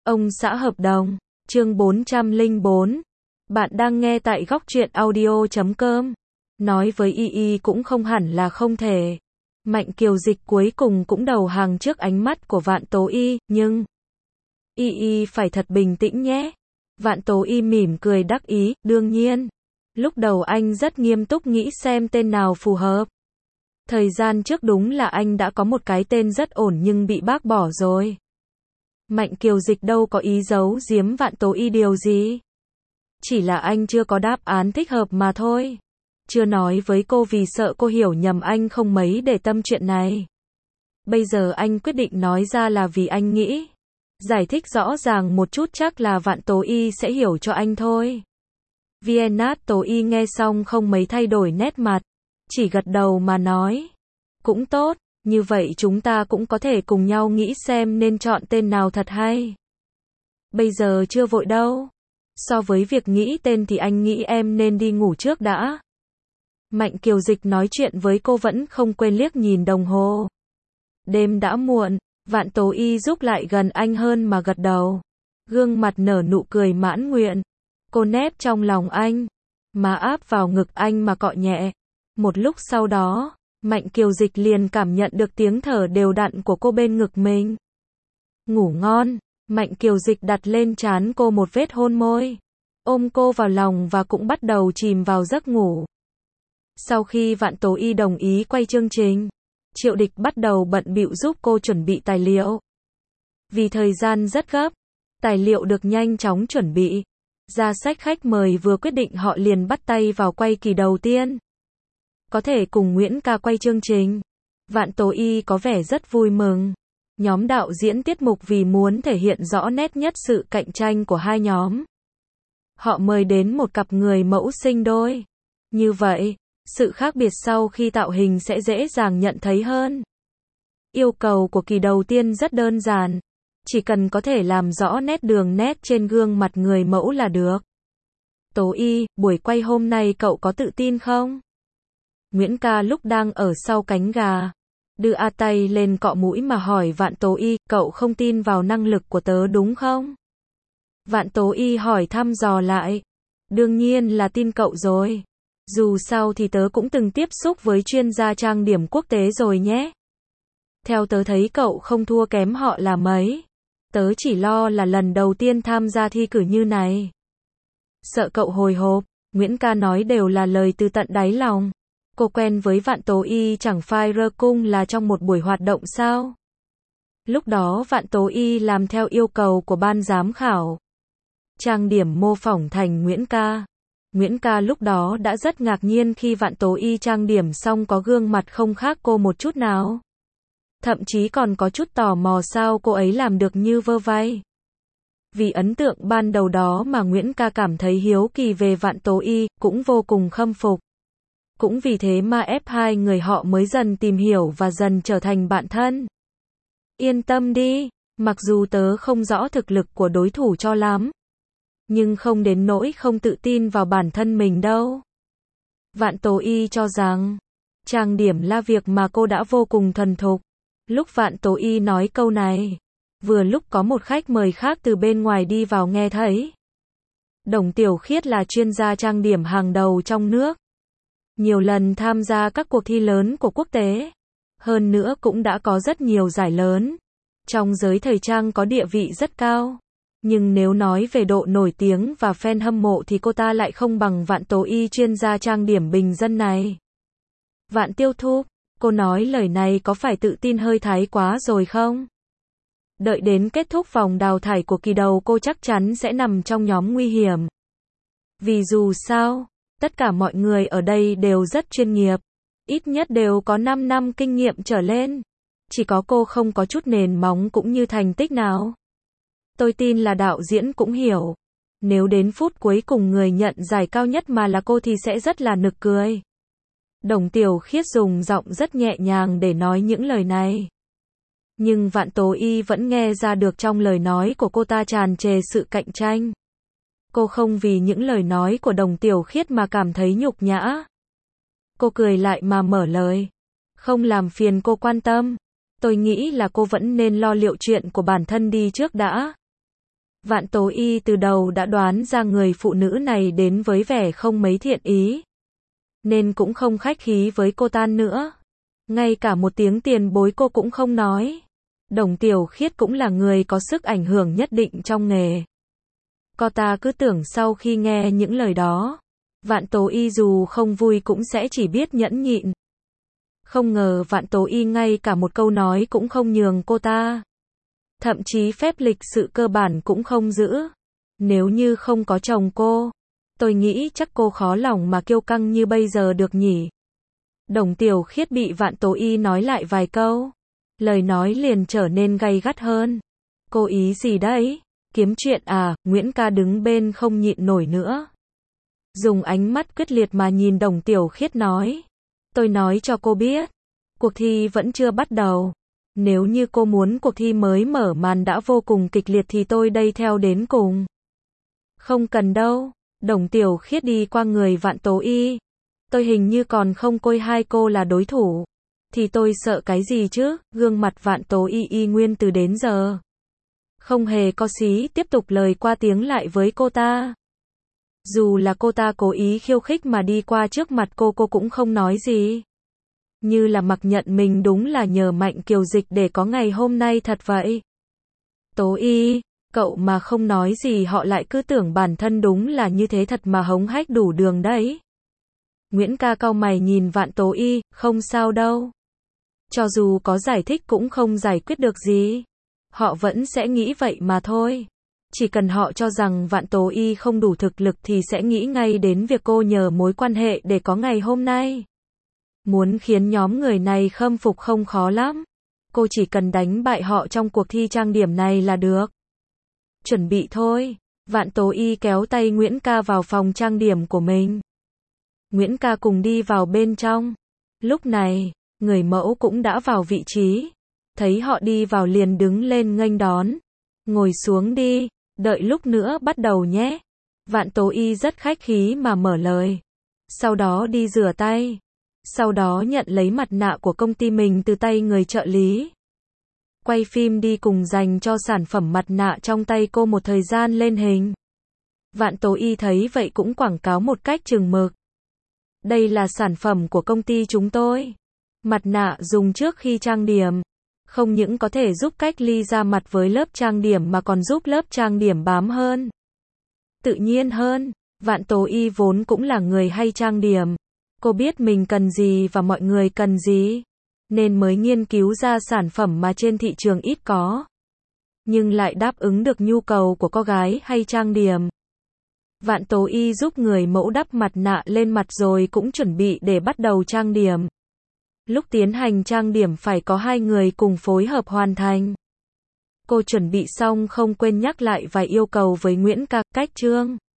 Ông xã hợp đồng, chương 404. Bạn đang nghe tại góc truyện audio.com. Nói với Y cũng không hẳn là không thể. Mạnh Kiều Dịch cuối cùng cũng đầu hàng trước ánh mắt của Vạn Tố Y, nhưng Y phải thật bình tĩnh nhé. Vạn Tố Y mỉm cười đắc ý, đương nhiên. Lúc đầu anh rất nghiêm túc nghĩ xem tên nào phù hợp. Thời gian trước đúng là anh đã có một cái tên rất ổn nhưng bị bác bỏ rồi. Mạnh Kiều Dịch đâu có ý giấu giếm Vạn Tố Y điều gì. Chỉ là anh chưa có đáp án thích hợp mà thôi. Chưa nói với cô vì sợ cô hiểu nhầm anh không mấy để tâm chuyện này. Bây giờ anh quyết định nói ra là vì anh nghĩ. Giải thích rõ ràng một chút chắc là Vạn Tố Y sẽ hiểu cho anh thôi. Viennat Tố Y nghe xong không mấy thay đổi nét mặt. Chỉ gật đầu mà nói. Cũng tốt, như vậy chúng ta cũng có thể cùng nhau nghĩ xem nên chọn tên nào thật hay. Bây giờ chưa vội đâu. So với việc nghĩ tên thì anh nghĩ em nên đi ngủ trước đã. Mạnh Kiều Dịch nói chuyện với cô vẫn không quên liếc nhìn đồng hồ. Đêm đã muộn, Vạn Tố Y giúp lại gần anh hơn mà gật đầu. Gương mặt nở nụ cười mãn nguyện. Cô nép trong lòng anh, má áp vào ngực anh mà cọ nhẹ. Một lúc sau đó, Mạnh Kiều Dịch liền cảm nhận được tiếng thở đều đặn của cô bên ngực mình. Ngủ ngon, Mạnh Kiều Dịch đặt lên trán cô một vết hôn môi. Ôm cô vào lòng và cũng bắt đầu chìm vào giấc ngủ. Sau khi Vạn Tố Y đồng ý quay chương trình, Triệu Địch bắt đầu bận bịu giúp cô chuẩn bị tài liệu. Vì thời gian rất gấp, tài liệu được nhanh chóng chuẩn bị. Ra sách khách mời vừa quyết định họ liền bắt tay vào quay kỳ đầu tiên. Có thể cùng Nguyễn Ca quay chương trình. Vạn Tố Y có vẻ rất vui mừng. Nhóm đạo diễn tiết mục vì muốn thể hiện rõ nét nhất sự cạnh tranh của hai nhóm. Họ mời đến một cặp người mẫu sinh đôi. Như vậy, sự khác biệt sau khi tạo hình sẽ dễ dàng nhận thấy hơn. Yêu cầu của kỳ đầu tiên rất đơn giản. Chỉ cần có thể làm rõ nét đường nét trên gương mặt người mẫu là được. Tố Y, buổi quay hôm nay cậu có tự tin không? Nguyễn Ca lúc đang ở sau cánh gà, đưa tay lên cọ mũi mà hỏi Vạn Tố Y, cậu không tin vào năng lực của tớ đúng không? Vạn Tố Y hỏi thăm dò lại. Đương nhiên là tin cậu rồi. Dù sao thì tớ cũng từng tiếp xúc với chuyên gia trang điểm quốc tế rồi nhé. Theo tớ thấy cậu không thua kém họ là mấy. Tớ chỉ lo là lần đầu tiên tham gia thi cử như này. Sợ cậu hồi hộp, Nguyễn Ca nói đều là lời từ tận đáy lòng. Cô quen với Vạn Tố Y chẳng phải rơ cung là trong một buổi hoạt động sao? Lúc đó Vạn Tố Y làm theo yêu cầu của ban giám khảo. Trang điểm mô phỏng thành Nguyễn Ca. Nguyễn Ca lúc đó đã rất ngạc nhiên khi Vạn Tố Y trang điểm xong có gương mặt không khác cô một chút nào. Thậm chí còn có chút tò mò sao cô ấy làm được như vơ vay. Vì ấn tượng ban đầu đó mà Nguyễn Ca cảm thấy hiếu kỳ về Vạn Tố Y, cũng vô cùng khâm phục. Cũng vì thế mà ép hai người họ mới dần tìm hiểu và dần trở thành bạn thân. Yên tâm đi, mặc dù tớ không rõ thực lực của đối thủ cho lắm, nhưng không đến nỗi không tự tin vào bản thân mình đâu. Vạn Tố Y cho rằng, trang điểm là việc mà cô đã vô cùng thuần thục. Lúc Vạn Tố Y nói câu này, vừa lúc có một khách mời khác từ bên ngoài đi vào nghe thấy. Đồng Tiểu Khiết là chuyên gia trang điểm hàng đầu trong nước. Nhiều lần tham gia các cuộc thi lớn của quốc tế. Hơn nữa cũng đã có rất nhiều giải lớn. Trong giới thời trang có địa vị rất cao. Nhưng nếu nói về độ nổi tiếng và fan hâm mộ thì cô ta lại không bằng Vạn Tố Y chuyên gia trang điểm bình dân này. Vạn Tiêu Thu, cô nói lời này có phải tự tin hơi thái quá rồi không? Đợi đến kết thúc vòng đào thải của kỳ đầu cô chắc chắn sẽ nằm trong nhóm nguy hiểm. Vì dù sao, tất cả mọi người ở đây đều rất chuyên nghiệp. Ít nhất đều có 5 năm kinh nghiệm trở lên. Chỉ có cô không có chút nền móng cũng như thành tích nào. Tôi tin là đạo diễn cũng hiểu. Nếu đến phút cuối cùng người nhận giải cao nhất mà là cô thì sẽ rất là nực cười. Đồng Tiểu Khiết dùng giọng rất nhẹ nhàng để nói những lời này. Nhưng Vạn Tố Y vẫn nghe ra được trong lời nói của cô ta tràn trề sự cạnh tranh. Cô không vì những lời nói của Đồng Tiểu Khiết mà cảm thấy nhục nhã. Cô cười lại mà mở lời. Không làm phiền cô quan tâm. Tôi nghĩ là cô vẫn nên lo liệu chuyện của bản thân đi trước đã. Vạn Tố Y từ đầu đã đoán ra người phụ nữ này đến với vẻ không mấy thiện ý, nên cũng không khách khí với cô ta nữa. Ngay cả một tiếng tiền bối cô cũng không nói. Đồng Tiểu Khiết cũng là người có sức ảnh hưởng nhất định trong nghề. Cô ta cứ tưởng sau khi nghe những lời đó, Vạn Tố Y dù không vui cũng sẽ chỉ biết nhẫn nhịn. Không ngờ Vạn Tố Y ngay cả một câu nói cũng không nhường cô ta. Thậm chí phép lịch sự cơ bản cũng không giữ. Nếu như không có chồng cô, tôi nghĩ chắc cô khó lòng mà kiêu căng như bây giờ được nhỉ. Đồng Tiểu Khiết bị Vạn Tố Y nói lại vài câu, lời nói liền trở nên gay gắt hơn. Cô ý gì đấy? Kiếm chuyện à? Nguyễn ca đứng bên không nhịn nổi nữa. Dùng ánh mắt quyết liệt mà nhìn Đồng Tiểu Khiết nói. Tôi nói cho cô biết, cuộc thi vẫn chưa bắt đầu. Nếu như cô muốn cuộc thi mới mở màn đã vô cùng kịch liệt thì tôi đây theo đến cùng. Không cần đâu. Đồng Tiểu Khiết đi qua người Vạn Tố Y. Tôi hình như còn không coi hai cô là đối thủ. Thì tôi sợ cái gì chứ? Gương mặt Vạn Tố Y y nguyên từ đến giờ không hề co xí, tiếp tục lời qua tiếng lại với cô ta. Dù là cô ta cố ý khiêu khích mà đi qua trước mặt cô cũng không nói gì. Như là mặc nhận mình đúng là nhờ Mạnh Kiều Dịch để có ngày hôm nay thật vậy. Tố Y, cậu mà không nói gì họ lại cứ tưởng bản thân đúng là như thế thật mà hống hách đủ đường đấy. Nguyễn ca cau mày nhìn Vạn Tố Y, không sao đâu. Cho dù có giải thích cũng không giải quyết được gì. Họ vẫn sẽ nghĩ vậy mà thôi. Chỉ cần họ cho rằng Vạn Tố Y không đủ thực lực thì sẽ nghĩ ngay đến việc cô nhờ mối quan hệ để có ngày hôm nay. Muốn khiến nhóm người này khâm phục không khó lắm. Cô chỉ cần đánh bại họ trong cuộc thi trang điểm này là được. Chuẩn bị thôi. Vạn Tố Y kéo tay Nguyễn ca vào phòng trang điểm của mình. Nguyễn ca cùng đi vào bên trong. Lúc này, người mẫu cũng đã vào vị trí. Thấy họ đi vào liền đứng lên nghênh đón. Ngồi xuống đi, đợi lúc nữa bắt đầu nhé. Vạn Tố Y rất khách khí mà mở lời. Sau đó đi rửa tay. Sau đó nhận lấy mặt nạ của công ty mình từ tay người trợ lý. Quay phim đi cùng dành cho sản phẩm mặt nạ trong tay cô một thời gian lên hình. Vạn Tố Y thấy vậy cũng quảng cáo một cách chừng mực. Đây là sản phẩm của công ty chúng tôi. Mặt nạ dùng trước khi trang điểm. Không những có thể giúp cách ly da mặt với lớp trang điểm mà còn giúp lớp trang điểm bám hơn, tự nhiên hơn. Vạn Tố Y vốn cũng là người hay trang điểm. Cô biết mình cần gì và mọi người cần gì, nên mới nghiên cứu ra sản phẩm mà trên thị trường ít có, nhưng lại đáp ứng được nhu cầu của cô gái hay trang điểm. Vạn Tố Y giúp người mẫu đắp mặt nạ lên mặt rồi cũng chuẩn bị để bắt đầu trang điểm. Lúc tiến hành trang điểm phải có hai người cùng phối hợp hoàn thành. Cô chuẩn bị xong không quên nhắc lại vài yêu cầu với Nguyễn ca, cách trương.